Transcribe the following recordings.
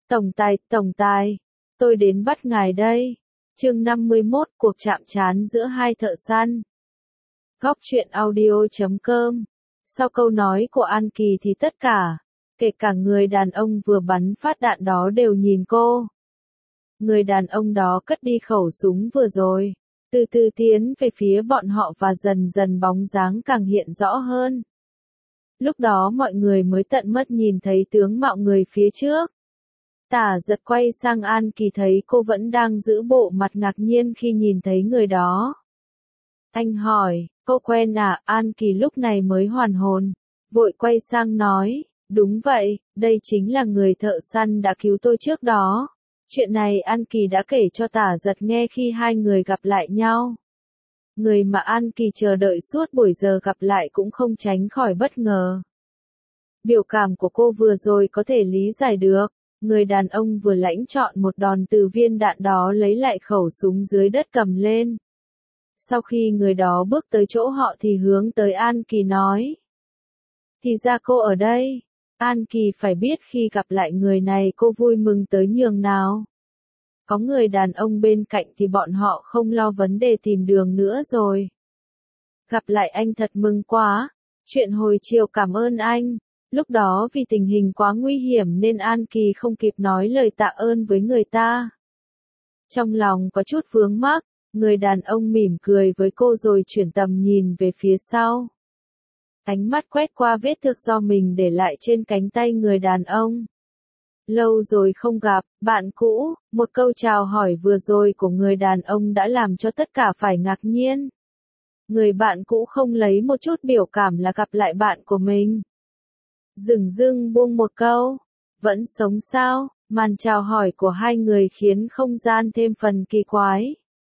Tổng tài, tôi đến bắt ngài đây. Chương 51, cuộc chạm trán giữa hai thợ săn. Góc truyện audio.com. Sau câu nói của An Kỳ thì tất cả, kể cả người đàn ông vừa bắn phát đạn đó đều nhìn cô. Người đàn ông đó cất đi khẩu súng vừa rồi, từ từ tiến về phía bọn họ và dần dần bóng dáng càng hiện rõ hơn. Lúc đó mọi người mới tận mắt nhìn thấy tướng mạo người phía trước. Tả giật quay sang An Kỳ thấy cô vẫn đang giữ bộ mặt ngạc nhiên khi nhìn thấy người đó. Anh hỏi, cô quen à? An Kỳ lúc này mới hoàn hồn, vội quay sang nói, đúng vậy, đây chính là người thợ săn đã cứu tôi trước đó. Chuyện này An Kỳ đã kể cho Tả giật nghe khi hai người gặp lại nhau. Người mà An Kỳ chờ đợi suốt buổi giờ gặp lại cũng không tránh khỏi bất ngờ. Biểu cảm của cô vừa rồi có thể lý giải được. Người đàn ông vừa lãnh chọn một đòn từ viên đạn đó lấy lại khẩu súng dưới đất cầm lên. Sau khi người đó bước tới chỗ họ thì hướng tới An Kỳ nói. Thì ra cô ở đây. An Kỳ phải biết khi gặp lại người này cô vui mừng tới nhường nào. Có người đàn ông bên cạnh thì bọn họ không lo vấn đề tìm đường nữa rồi. Gặp lại anh thật mừng quá. Chuyện hồi chiều cảm ơn anh. Lúc đó vì tình hình quá nguy hiểm nên An Kỳ không kịp nói lời tạ ơn với người ta. Trong lòng có chút vướng mắc, người đàn ông mỉm cười với cô rồi chuyển tầm nhìn về phía sau. Ánh mắt quét qua vết thương do mình để lại trên cánh tay người đàn ông. Lâu rồi không gặp, bạn cũ, một câu chào hỏi vừa rồi của người đàn ông đã làm cho tất cả phải ngạc nhiên. Người bạn cũ không lấy một chút biểu cảm là gặp lại bạn của mình. Dửng dưng buông một câu, vẫn sống sao? Màn chào hỏi của hai người khiến không gian thêm phần kỳ quái.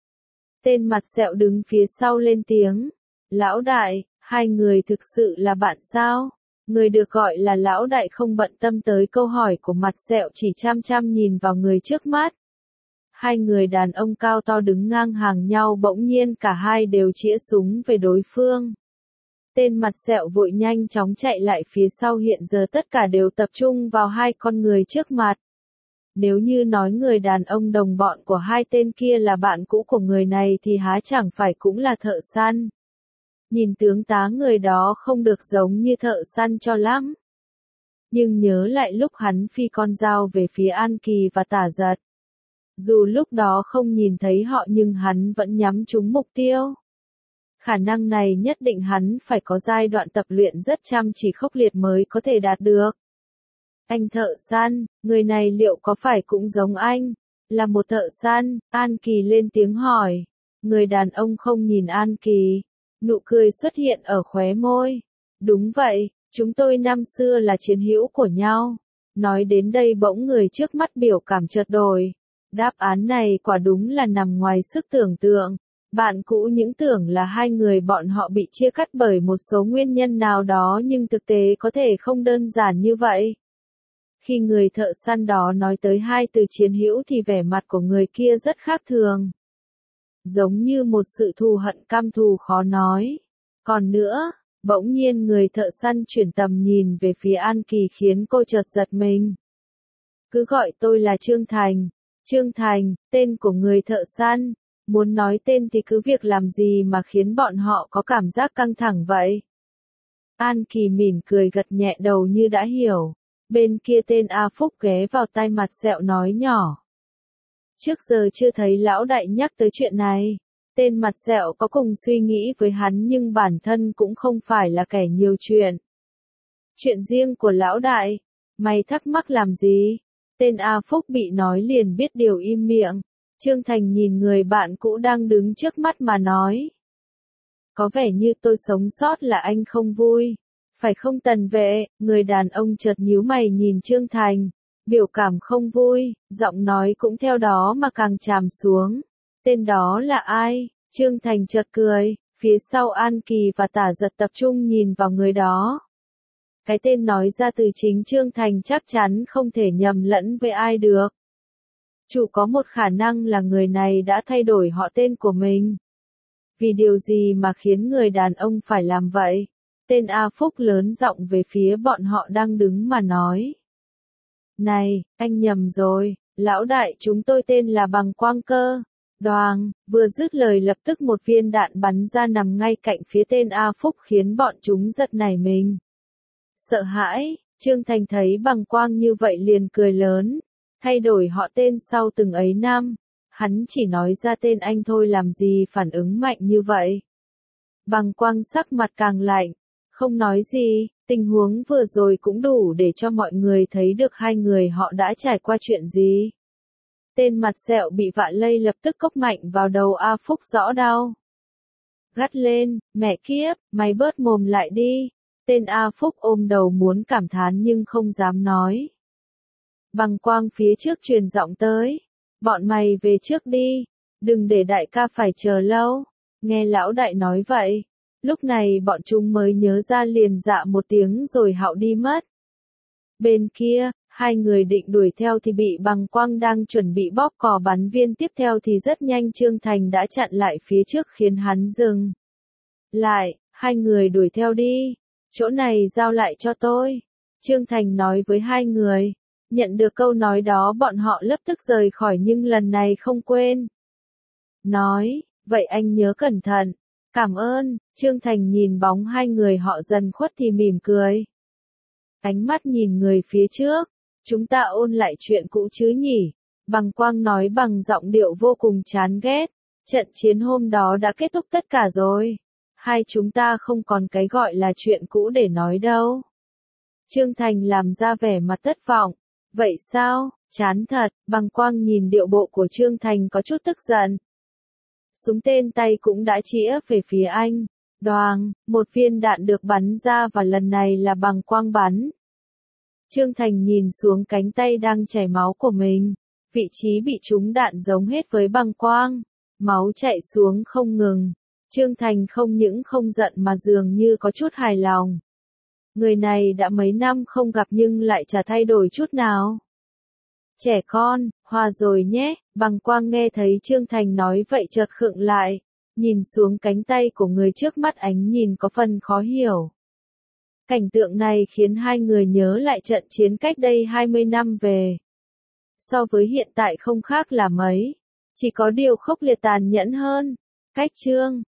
Tên mặt sẹo đứng phía sau lên tiếng, lão đại, hai người thực sự là bạn sao? Người được gọi là lão đại không bận tâm tới câu hỏi của mặt sẹo, chỉ chăm chăm nhìn vào người trước mắt. Hai người đàn ông cao to đứng ngang hàng nhau, bỗng nhiên cả hai đều chĩa súng về đối phương. Tên mặt sẹo vội nhanh chóng chạy lại phía sau, hiện giờ tất cả đều tập trung vào hai con người trước mặt. Nếu như nói người đàn ông đồng bọn của hai tên kia là bạn cũ của người này thì há chẳng phải cũng là thợ săn. Nhìn tướng tá người đó không được giống như thợ săn cho lắm. Nhưng nhớ lại lúc hắn phi con dao về phía An Kỳ và Tả giật. Dù lúc đó không nhìn thấy họ nhưng hắn vẫn nhắm trúng mục tiêu. Khả năng này nhất định hắn phải có giai đoạn tập luyện rất chăm chỉ khốc liệt mới có thể đạt được. Anh thợ săn, người này liệu có phải cũng giống anh? Là một thợ săn, An Kỳ lên tiếng hỏi. Người đàn ông không nhìn An Kỳ. Nụ cười xuất hiện ở khóe môi. Đúng vậy, chúng tôi năm xưa là chiến hữu của nhau. Nói đến đây bỗng người trước mắt biểu cảm chợt đổi. Đáp án này quả đúng là nằm ngoài sức tưởng tượng. Bạn cũ những tưởng là hai người bọn họ bị chia cắt bởi một số nguyên nhân nào đó nhưng thực tế có thể không đơn giản như vậy. Khi người thợ săn đó nói tới hai từ chiến hữu thì vẻ mặt của người kia rất khác thường. Giống như một sự thù hận căm thù khó nói. Còn nữa, bỗng nhiên người thợ săn chuyển tầm nhìn về phía An Kỳ khiến cô chợt giật mình. Cứ gọi tôi là Trương Thành. Trương Thành, tên của người thợ săn. Muốn nói tên thì cứ việc làm gì mà khiến bọn họ có cảm giác căng thẳng vậy? An Kỳ mỉm cười gật nhẹ đầu như đã hiểu. Bên kia tên A Phúc ghé vào tai mặt sẹo nói nhỏ. Trước giờ chưa thấy lão đại nhắc tới chuyện này. Tên mặt sẹo có cùng suy nghĩ với hắn nhưng bản thân cũng không phải là kẻ nhiều chuyện. Chuyện riêng của lão đại, mày thắc mắc làm gì? Tên A Phúc bị nói liền biết điều im miệng. Trương Thành nhìn người bạn cũ đang đứng trước mắt mà nói. Có vẻ như tôi sống sót là anh không vui. Phải không Tần vệ? Người đàn ông chợt nhíu mày nhìn Trương Thành. Biểu cảm không vui, giọng nói cũng theo đó mà càng tràm xuống. Tên đó là ai? Trương Thành chợt cười, phía sau An Kỳ và Tả giật tập trung nhìn vào người đó. Cái tên nói ra từ chính Trương Thành chắc chắn không thể nhầm lẫn với ai được. Chủ có một khả năng là người này đã thay đổi họ tên của mình. Vì điều gì mà khiến người đàn ông phải làm vậy? Tên A Phúc lớn giọng về phía bọn họ đang đứng mà nói. Này, anh nhầm rồi, lão đại chúng tôi tên là Bằng Quang cơ. Đoàng, vừa dứt lời lập tức một viên đạn bắn ra nằm ngay cạnh phía tên A Phúc khiến bọn chúng giật nảy mình. Sợ hãi, Trương Thành thấy Bằng Quang như vậy liền cười lớn, thay đổi họ tên sau từng ấy năm, hắn chỉ nói ra tên anh thôi làm gì phản ứng mạnh như vậy. Bằng Quang sắc mặt càng lạnh, không nói gì, tình huống vừa rồi cũng đủ để cho mọi người thấy được hai người họ đã trải qua chuyện gì. Tên mặt sẹo bị vạ lây lập tức cốc mạnh vào đầu A Phúc rõ đau. Gắt lên, mẹ kiếp, mày bớt mồm lại đi. Tên A Phúc ôm đầu muốn cảm thán nhưng không dám nói. Bằng Quang phía trước truyền giọng tới. Bọn mày về trước đi, đừng để đại ca phải chờ lâu. Nghe lão đại nói vậy, lúc này bọn chúng mới nhớ ra liền dạ một tiếng rồi hạo đi mất. Bên kia, hai người định đuổi theo thì bị Bằng Quang đang chuẩn bị bóp cò bắn viên tiếp theo thì rất nhanh Trương Thành đã chặn lại phía trước khiến hắn dừng lại, hai người đuổi theo đi, chỗ này giao lại cho tôi. Trương Thành nói với hai người, nhận được câu nói đó bọn họ lập tức rời khỏi nhưng lần này không quên. Nói, vậy anh nhớ cẩn thận, cảm ơn, Trương Thành nhìn bóng hai người họ dần khuất thì mỉm cười. Ánh mắt nhìn người phía trước, chúng ta ôn lại chuyện cũ chứ nhỉ, Bằng Quang nói bằng giọng điệu vô cùng chán ghét, trận chiến hôm đó đã kết thúc tất cả rồi, hai chúng ta không còn cái gọi là chuyện cũ để nói đâu. Trương Thành làm ra vẻ mặt thất vọng, vậy sao, chán thật, Bằng Quang nhìn điệu bộ của Trương Thành có chút tức giận. Súng tên tay cũng đã chĩa về phía anh. Đoàng, một viên đạn được bắn ra và lần này là Bằng Quang bắn. Trương Thành nhìn xuống cánh tay đang chảy máu của mình. Vị trí bị trúng đạn giống hết với Bằng Quang. Máu chảy xuống không ngừng. Trương Thành không những không giận mà dường như có chút hài lòng. Người này đã mấy năm không gặp nhưng lại chả thay đổi chút nào. Trẻ con, hòa rồi nhé, Bằng Quang nghe thấy Trương Thành nói vậy chợt khựng lại, nhìn xuống cánh tay của người trước mắt ánh nhìn có phần khó hiểu. Cảnh tượng này khiến hai người nhớ lại trận chiến cách đây 20 năm về. So với hiện tại không khác là mấy, chỉ có điều khốc liệt tàn nhẫn hơn. Cách chương